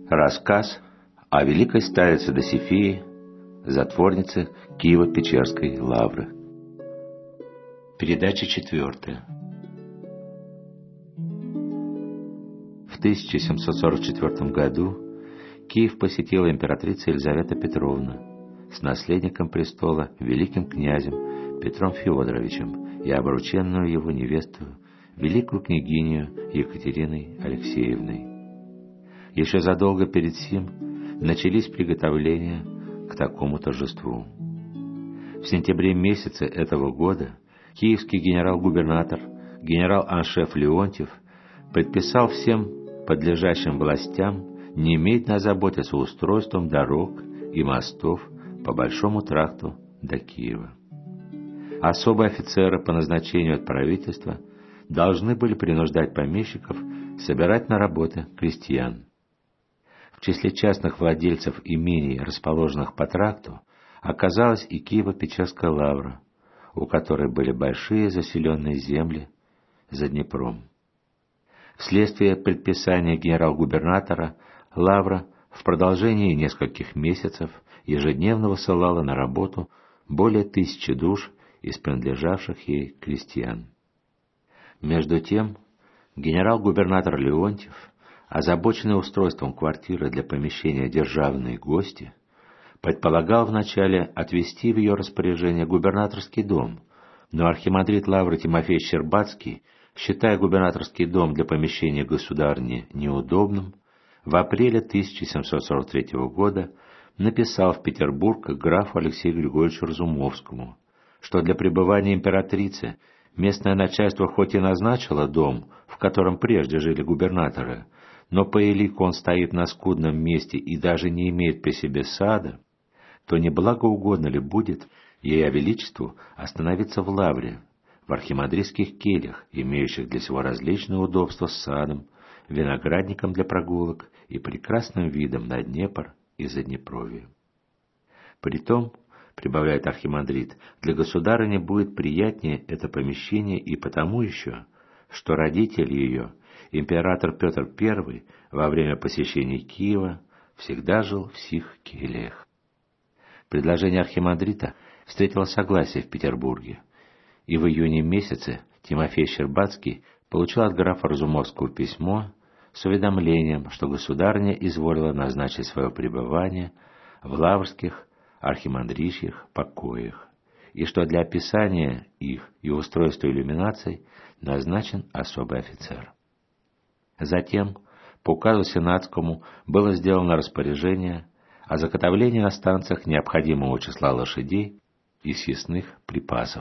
Рассказ о великой старице Досифее, затворнице Киево-Печерской лавры. Передача 4. В 1744 году Киев посетила императрица Елизавета Петровна с наследником престола, великим князем Петром Федоровичем и обрученную его невесту, великую княгиню Екатериной Алексеевной. Еще задолго перед сим начались приготовления к такому торжеству. В сентябре месяце этого года киевский генерал-губернатор, генерал-аншеф Леонтьев, предписал всем подлежащим властям немедленно заботиться устройством дорог и мостов по Большому тракту до Киева. Особые офицеры по назначению от правительства должны были принуждать помещиков собирать на работы крестьян. В числе частных владельцев имений, расположенных по тракту, оказалась и Киево-Печерская лавра, у которой были большие заселенные земли за Днепром. Вследствие предписания генерал-губернатора лавра в продолжении нескольких месяцев ежедневно высылала на работу более 1000 душ из принадлежавших ей крестьян. Между тем, генерал-губернатор Леонтьев, озабоченный устройством квартиры для помещения державной гости, предполагал вначале отвести в ее распоряжение губернаторский дом, но архимандрит лавры Тимофей Щербацкий, считая губернаторский дом для помещения государыни неудобным, в апреле 1743 года написал в Петербург графу Алексею Григорьевичу Разумовскому, что для пребывания императрицы местное начальство хоть и назначило дом, в котором прежде жили губернаторы, но по элику он стоит на скудном месте и даже не имеет при себе сада, то не благоугодно ли будет Ея Величеству остановиться в лавре, в архимандритских кельях, имеющих для сего различные удобства с садом, виноградником для прогулок и прекрасным видом на Днепр и Заднепровье. Притом, прибавляет архимандрит, для государыни будет приятнее это помещение и потому еще, что родитель ее, император Петр I, во время посещения Киева всегда жил в сих кельях. Предложение архимандрита встретило согласие в Петербурге, и в июне месяце Тимофей Щербацкий получил от графа Разумовского письмо с уведомлением, что государыня изволила назначить свое пребывание в лаврских архимандричьих покоях, и что для описания их и устройства иллюминаций назначен особый офицер. Затем, по указу сенатскому, было сделано распоряжение о заготовлении на станциях необходимого числа лошадей и съестных припасов.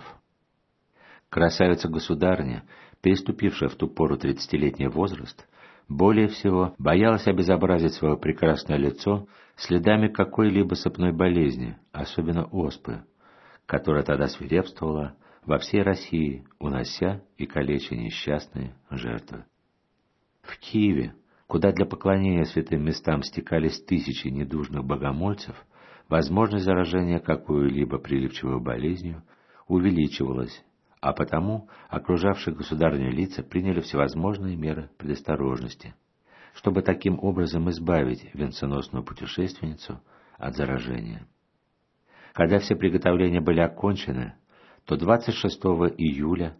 Красавица-государыня, переступившая в ту пору 30-летний возраст, более всего боялась обезобразить свое прекрасное лицо следами какой-либо сыпной болезни, особенно оспы, которая тогда свирепствовала во всей России, унося и калеча несчастные жертвы. В Киеве, куда для поклонения святым местам стекались тысячи недужных богомольцев, возможность заражения какой-либо прилипчивой болезнью увеличивалась, а потому окружавшие государыню лица приняли всевозможные меры предосторожности, чтобы таким образом избавить венценосную путешественницу от заражения. Когда все приготовления были окончены, то 26 июля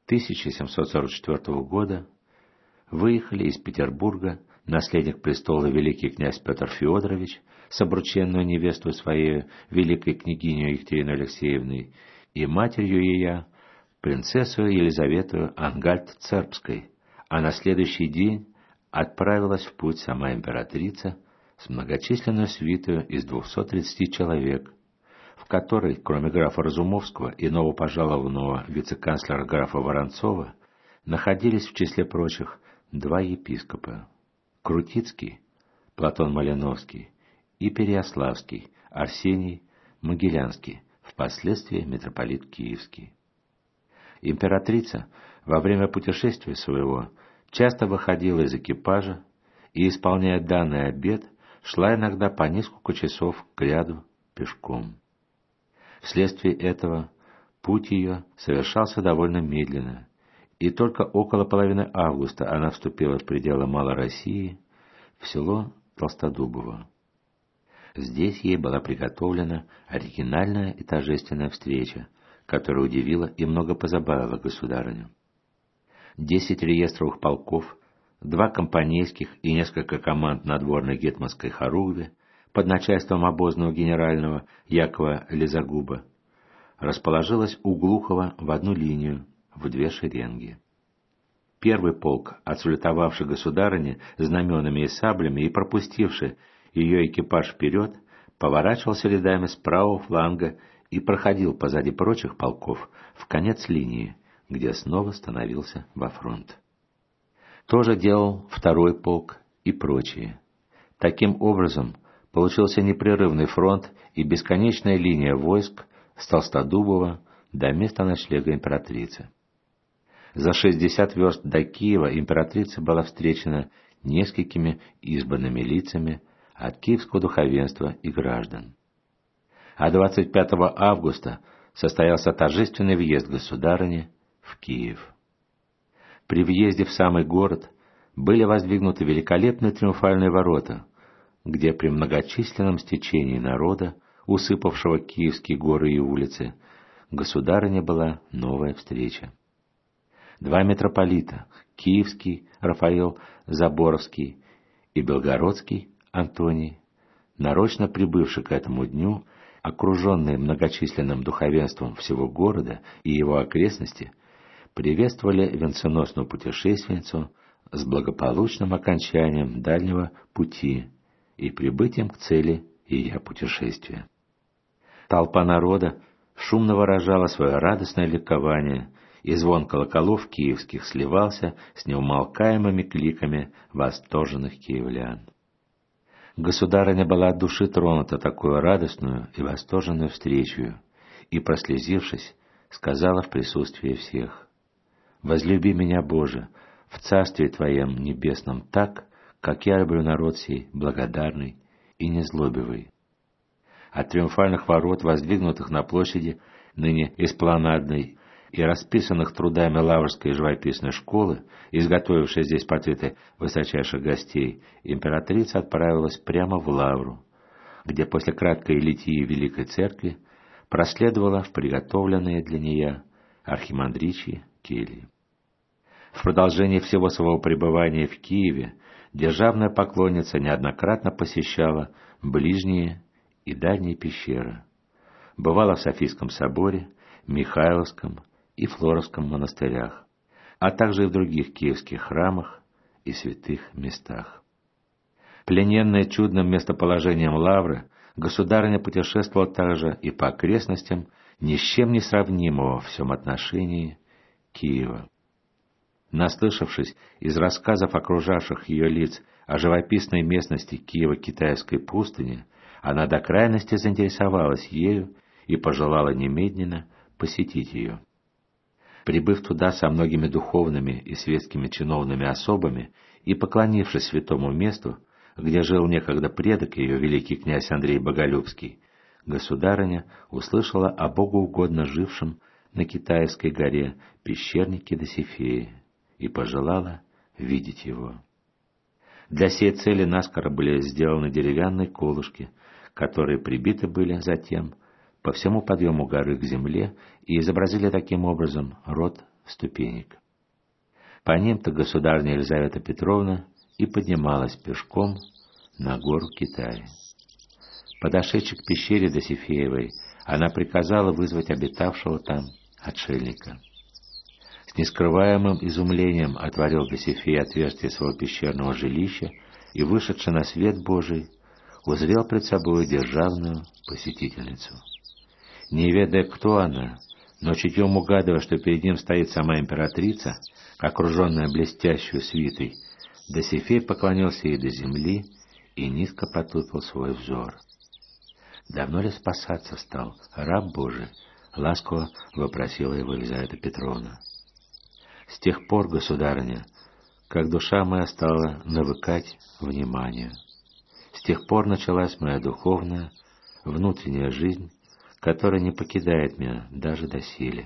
1744 года выехали из Петербурга наследник престола великий князь Петр Федорович с обрученную невесту своей великой княгиней Екатериной Алексеевной и матерью ее, принцессу Елизавету Ангальд-Цербской, а на следующий день отправилась в путь сама императрица с многочисленной свитою из 230 человек, в которой, кроме графа Разумовского и новопожалованного вице-канцлера графа Воронцова, находились в числе прочих 2 епископа — Крутицкий, Платон Малиновский, и Переяславский, Арсений Могилянский, впоследствии митрополит Киевский. Императрица во время путешествия своего часто выходила из экипажа и, исполняя данный обет, шла иногда по несколько часов кряду пешком. Вследствие этого путь ее совершался довольно медленно, и только около половины августа она вступила в пределы Малороссии, в село Толстодубова. Здесь ей была приготовлена оригинальная и торжественная встреча, которая удивила и много позабавила государыню. 10 реестровых полков, 2 компанейских и несколько команд надворной гетманской хоругви под начальством обозного генерального Якова Лизагуба расположилась у Глухова в одну линию, в 2 шеренги. Первый полк, отсалютовавший государыне знаменами и саблями и пропустивший ее экипаж вперед, поворачивался рядами с правого фланга и проходил позади прочих полков в конец линии, где снова становился во фронт. То же делал второй полк и прочие. Таким образом, получился непрерывный фронт и бесконечная линия войск с Толстодубова до места ночлега императрицы. За 60 верст до Киева императрица была встречена несколькими избранными лицами от киевского духовенства и граждан. А 25 августа состоялся торжественный въезд государыни в Киев. При въезде в самый город были воздвигнуты великолепные триумфальные ворота, где при многочисленном стечении народа, усыпавшего киевские горы и улицы, государыне была новая встреча. 2 митрополита, киевский Рафаил Заборовский и белгородский Антоний, нарочно прибывший к этому дню, окруженные многочисленным духовенством всего города и его окрестности, приветствовали венценосную путешественницу с благополучным окончанием дальнего пути и прибытием к цели ее путешествия. Толпа народа шумно выражала свое радостное ликование, и звон колоколов киевских сливался с неумолкаемыми кликами восторженных киевлян. Государыня была от души тронута такую радостную и восторженную встречу, и, прослезившись, сказала в присутствии всех: «Возлюби меня, Боже, в Царстве Твоем небесном так, как я люблю народ сей, благодарный и незлобивый». От триумфальных ворот, воздвигнутых на площади, ныне эспланадной, и расписанных трудами Лаврской живописной школы, изготовившей здесь портреты высочайших гостей, императрица отправилась прямо в Лавру, где после краткой литии Великой Церкви проследовала в приготовленные для нее архимандричьи кельи. В продолжении всего своего пребывания в Киеве державная поклонница неоднократно посещала ближние и дальние пещеры, бывала в Софийском соборе, Михайловском и Флоровском монастырях, а также и в других киевских храмах и святых местах. Плененная чудным местоположением Лавры, государыня путешествовала также и по окрестностям ни с чем не сравнимого в всем отношении Киева. Наслышавшись из рассказов окружавших ее лиц о живописной местности Киево-Китайской пустыни, она до крайности заинтересовалась ею и пожелала немедленно посетить ее. Прибыв туда со многими духовными и светскими чиновными особами и поклонившись святому месту, где жил некогда предок ее, великий князь Андрей Боголюбский, государыня услышала о богоугодно жившем на Китайской горе пещернике Досифее и пожелала видеть его. Для сей цели наскоро были сделаны деревянные колышки, которые прибиты были затем по всему подъему горы к земле и изобразили таким образом род ступенек. По ним-то государыня Елизавета Петровна и поднималась пешком на гору Китая. Подошедши к пещере Досифеевой, она приказала вызвать обитавшего там отшельника. С нескрываемым изумлением отворил Досифей отверстие своего пещерного жилища и, вышедши на свет Божий, узрел пред собой державную посетительницу. Не ведая, кто она, но чутьем угадывая, что перед ним стоит сама императрица, окруженная блестящей свитой, Досифей поклонился ей до земли и низко потупил свой взор. «Давно ли спасаться стал, раб Божий?» — ласково вопросила его Елизавета Петровна. «С тех пор, государыня, как душа моя стала навыкать вниманию. С тех пор началась моя духовная, внутренняя жизнь, которая не покидает меня даже доселе.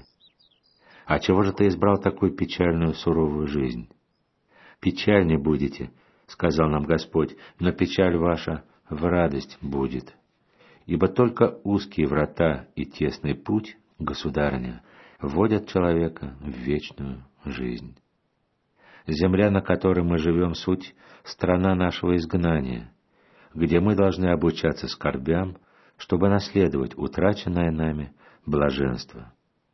А чего же ты избрал такую печальную, суровую жизнь? Печальнее будете, сказал нам Господь, но печаль ваша в радость будет. Ибо только узкие врата и тесный путь, государыня, вводят человека в вечную жизнь. Земля, на которой мы живем, суть страна нашего изгнания, где мы должны обучаться скорбям, чтобы наследовать утраченное нами блаженство.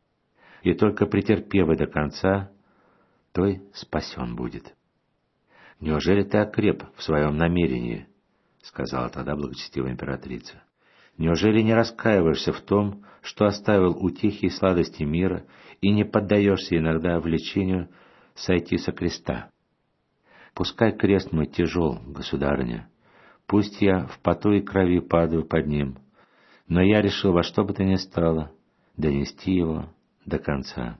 И только претерпев до конца, той спасен будет. «Неужели ты окреп в своем намерении?» — сказала тогда благочестивая императрица. «Неужели не раскаиваешься в том, что оставил утехи и сладости мира и не поддаешься иногда влечению сойти со креста? Пускай крест мой тяжел, государыня, пусть я в поту и крови падаю под ним, но я решил во что бы то ни стало донести его до конца.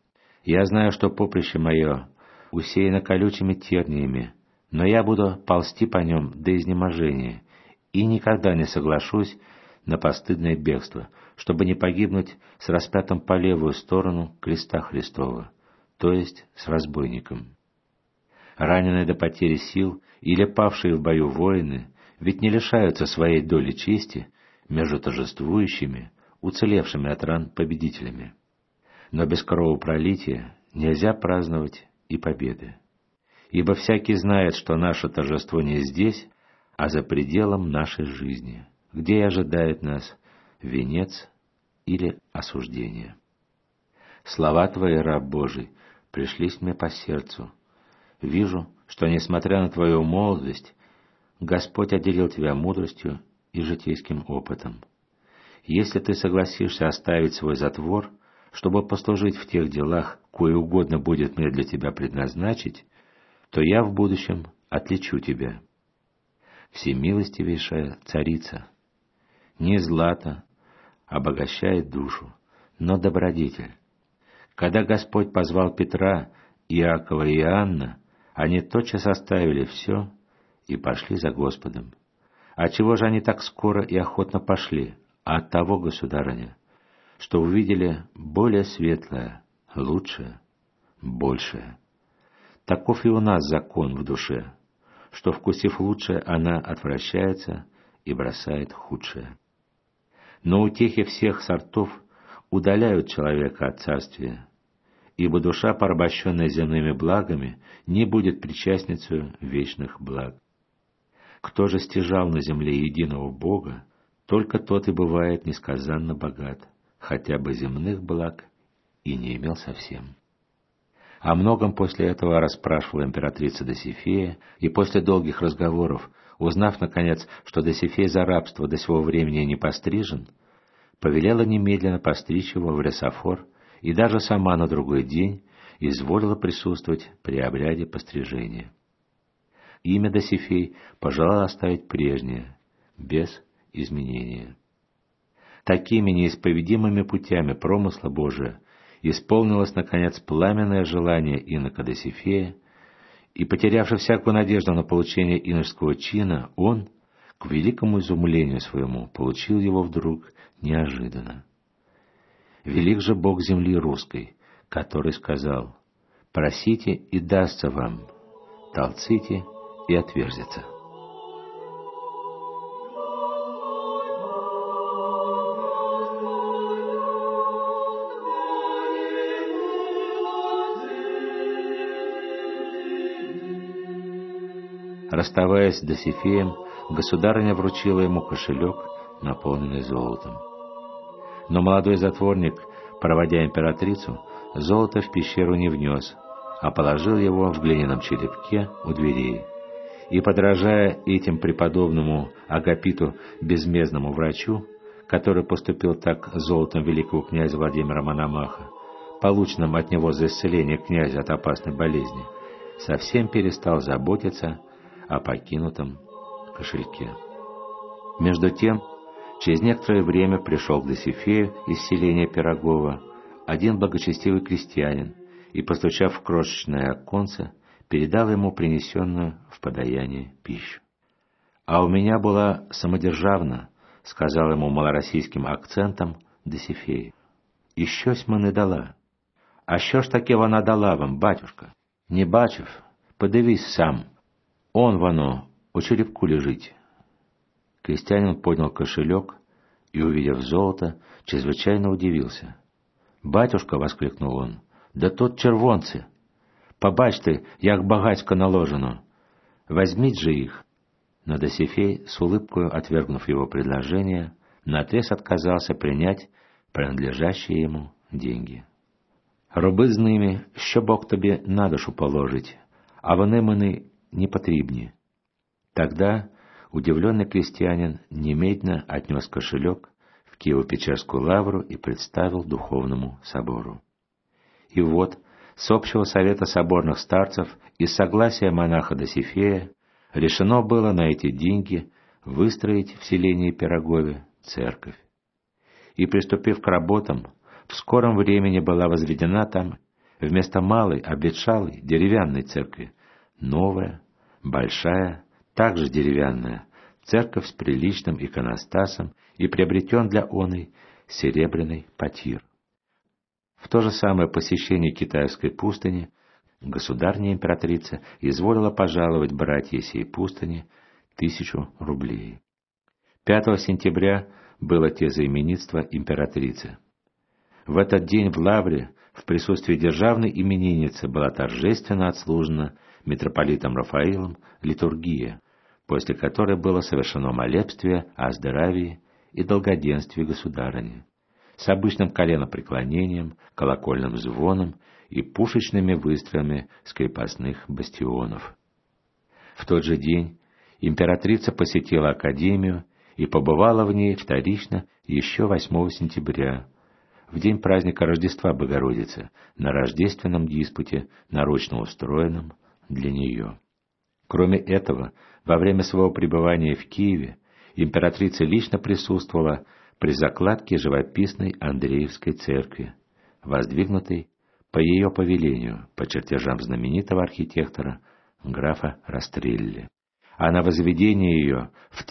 Я знаю, что поприще мое усеяно колючими терниями, но я буду ползти по нем до изнеможения и никогда не соглашусь на постыдное бегство, чтобы не погибнуть с распятым по левую сторону креста Христова, то есть с разбойником. Раненые до потери сил или павшие в бою воины ведь не лишаются своей доли чести между торжествующими, уцелевшими от ран победителями. Но без кровопролития нельзя праздновать и победы. Ибо всякий знает, что наше торжество не здесь, а за пределом нашей жизни, где и ожидает нас венец или осуждение. Слова Твои, раб Божий, пришлись мне по сердцу. Вижу, что, несмотря на Твою молодость, Господь отделил Тебя мудростью и житейским опытом. Если Ты согласишься оставить свой затвор, чтобы послужить в тех делах, кое угодно будет мне для Тебя предназначить, то я в будущем отличу Тебя. Всемилостивейшая Царица, не злато обогащает душу, но добродетель. Когда Господь позвал Петра, Иакова и Иоанна, они тотчас оставили все и пошли за Господом. Отчего же они так скоро и охотно пошли? От того, государыня, что увидели более светлое, лучшее, большее. Таков и у нас закон в душе, что, вкусив лучшее, она отвращается и бросает худшее. Но утехи всех сортов удаляют человека от царствия, ибо душа, порабощенная земными благами, не будет причастницей вечных благ. Кто же стяжал на земле единого Бога, только тот и бывает несказанно богат, хотя бы земных благ и не имел совсем. О многом после этого расспрашивала императрица Досифея, и после долгих разговоров, узнав, наконец, что Досифей за рабство до сего времени не пострижен, повелела немедленно постричь его в Ресофор и даже сама на другой день изволила присутствовать при обряде пострижения. Имя Досифей пожелала оставить прежнее, без изменения. Такими неисповедимыми путями промысла Божия исполнилось, наконец, пламенное желание инока Досифея, и, потерявши всякую надежду на получение иноческого чина, он, к великому изумлению своему, получил его вдруг неожиданно. Велик же Бог земли русской, который сказал: «Просите, и дастся вам, толците, и отверзится». Расставаясь с Досифеем, государыня вручила ему кошелек, наполненный золотом. Но молодой затворник, проводя императрицу, золото в пещеру не внес, а положил его в глиняном черепке у дверей. И, подражая этим преподобному Агапиту, безмездному врачу, который поступил так с золотом великого князя Владимира Мономаха, полученным от него за исцеление князя от опасной болезни, совсем перестал заботиться о покинутом кошельке. Между тем, через некоторое время пришел к Досифею из селения Пирогова один благочестивый крестьянин и, постучав в крошечное оконце, передал ему принесенную в подаяние пищу. «А у меня была самодержавна», — сказал ему малороссийским акцентом Досифей. «І щось мене дала». «А що ж таке вона дала вам, батюшка?» «Не бачив, подивись сам». Он воно, у черепку лежить». Крестьянин поднял кошелек и, увидев золото, чрезвычайно удивился. «Батюшка!» — воскликнул он. «Да тут червонцы! Побачьте, як багацько наложено! Возьмите же их!» Но Досифей, с улыбкою отвергнув его предложение, наотрез отказался принять принадлежащие ему деньги. «Роби з ними, що Бог тобі на душу положить, а вони мені не потрібні». Тогда удивленный крестьянин немедленно отнес кошелек в Киево-Печерскую лавру и представил духовному собору. И вот, с общего совета соборных старцев и с согласия монаха Досифея решено было на эти деньги выстроить в селении Пирогове церковь. И, приступив к работам, в скором времени была возведена там вместо малой, обветшалой, деревянной церкви новая, большая, также деревянная, церковь с приличным иконостасом и приобретен для оной серебряный потир. В то же самое посещение китайской пустыни государыня императрица изволила пожаловать братье сей пустыни 1000 рублей. 5 сентября было тезаименитство императрицы. В этот день в лавре в присутствии державной именинницы была торжественно отслужена митрополитом Рафаилом литургия, после которой было совершено молебствие о здравии и долгоденствии государыни, с обычным коленопреклонением, колокольным звоном и пушечными выстрелами с крепостных бастионов. В тот же день императрица посетила Академию и побывала в ней вторично еще 8 сентября, в день праздника Рождества Богородицы, на рождественном диспуте, нарочно устроенном для нее. Кроме этого, во время своего пребывания в Киеве императрица лично присутствовала при закладке живописной Андреевской церкви, воздвигнутой по ее повелению по чертежам знаменитого архитектора графа Растрелли. А на возведение ее в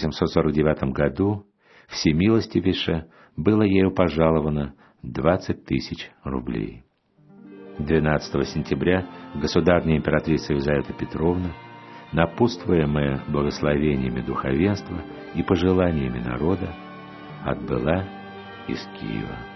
1749 году всемилостивейше было ею пожаловано 20 000 рублей. 12 сентября государыня императрица Елизавета Петровна, напутствуемая благословениями духовенства и пожеланиями народа, отбыла из Киева.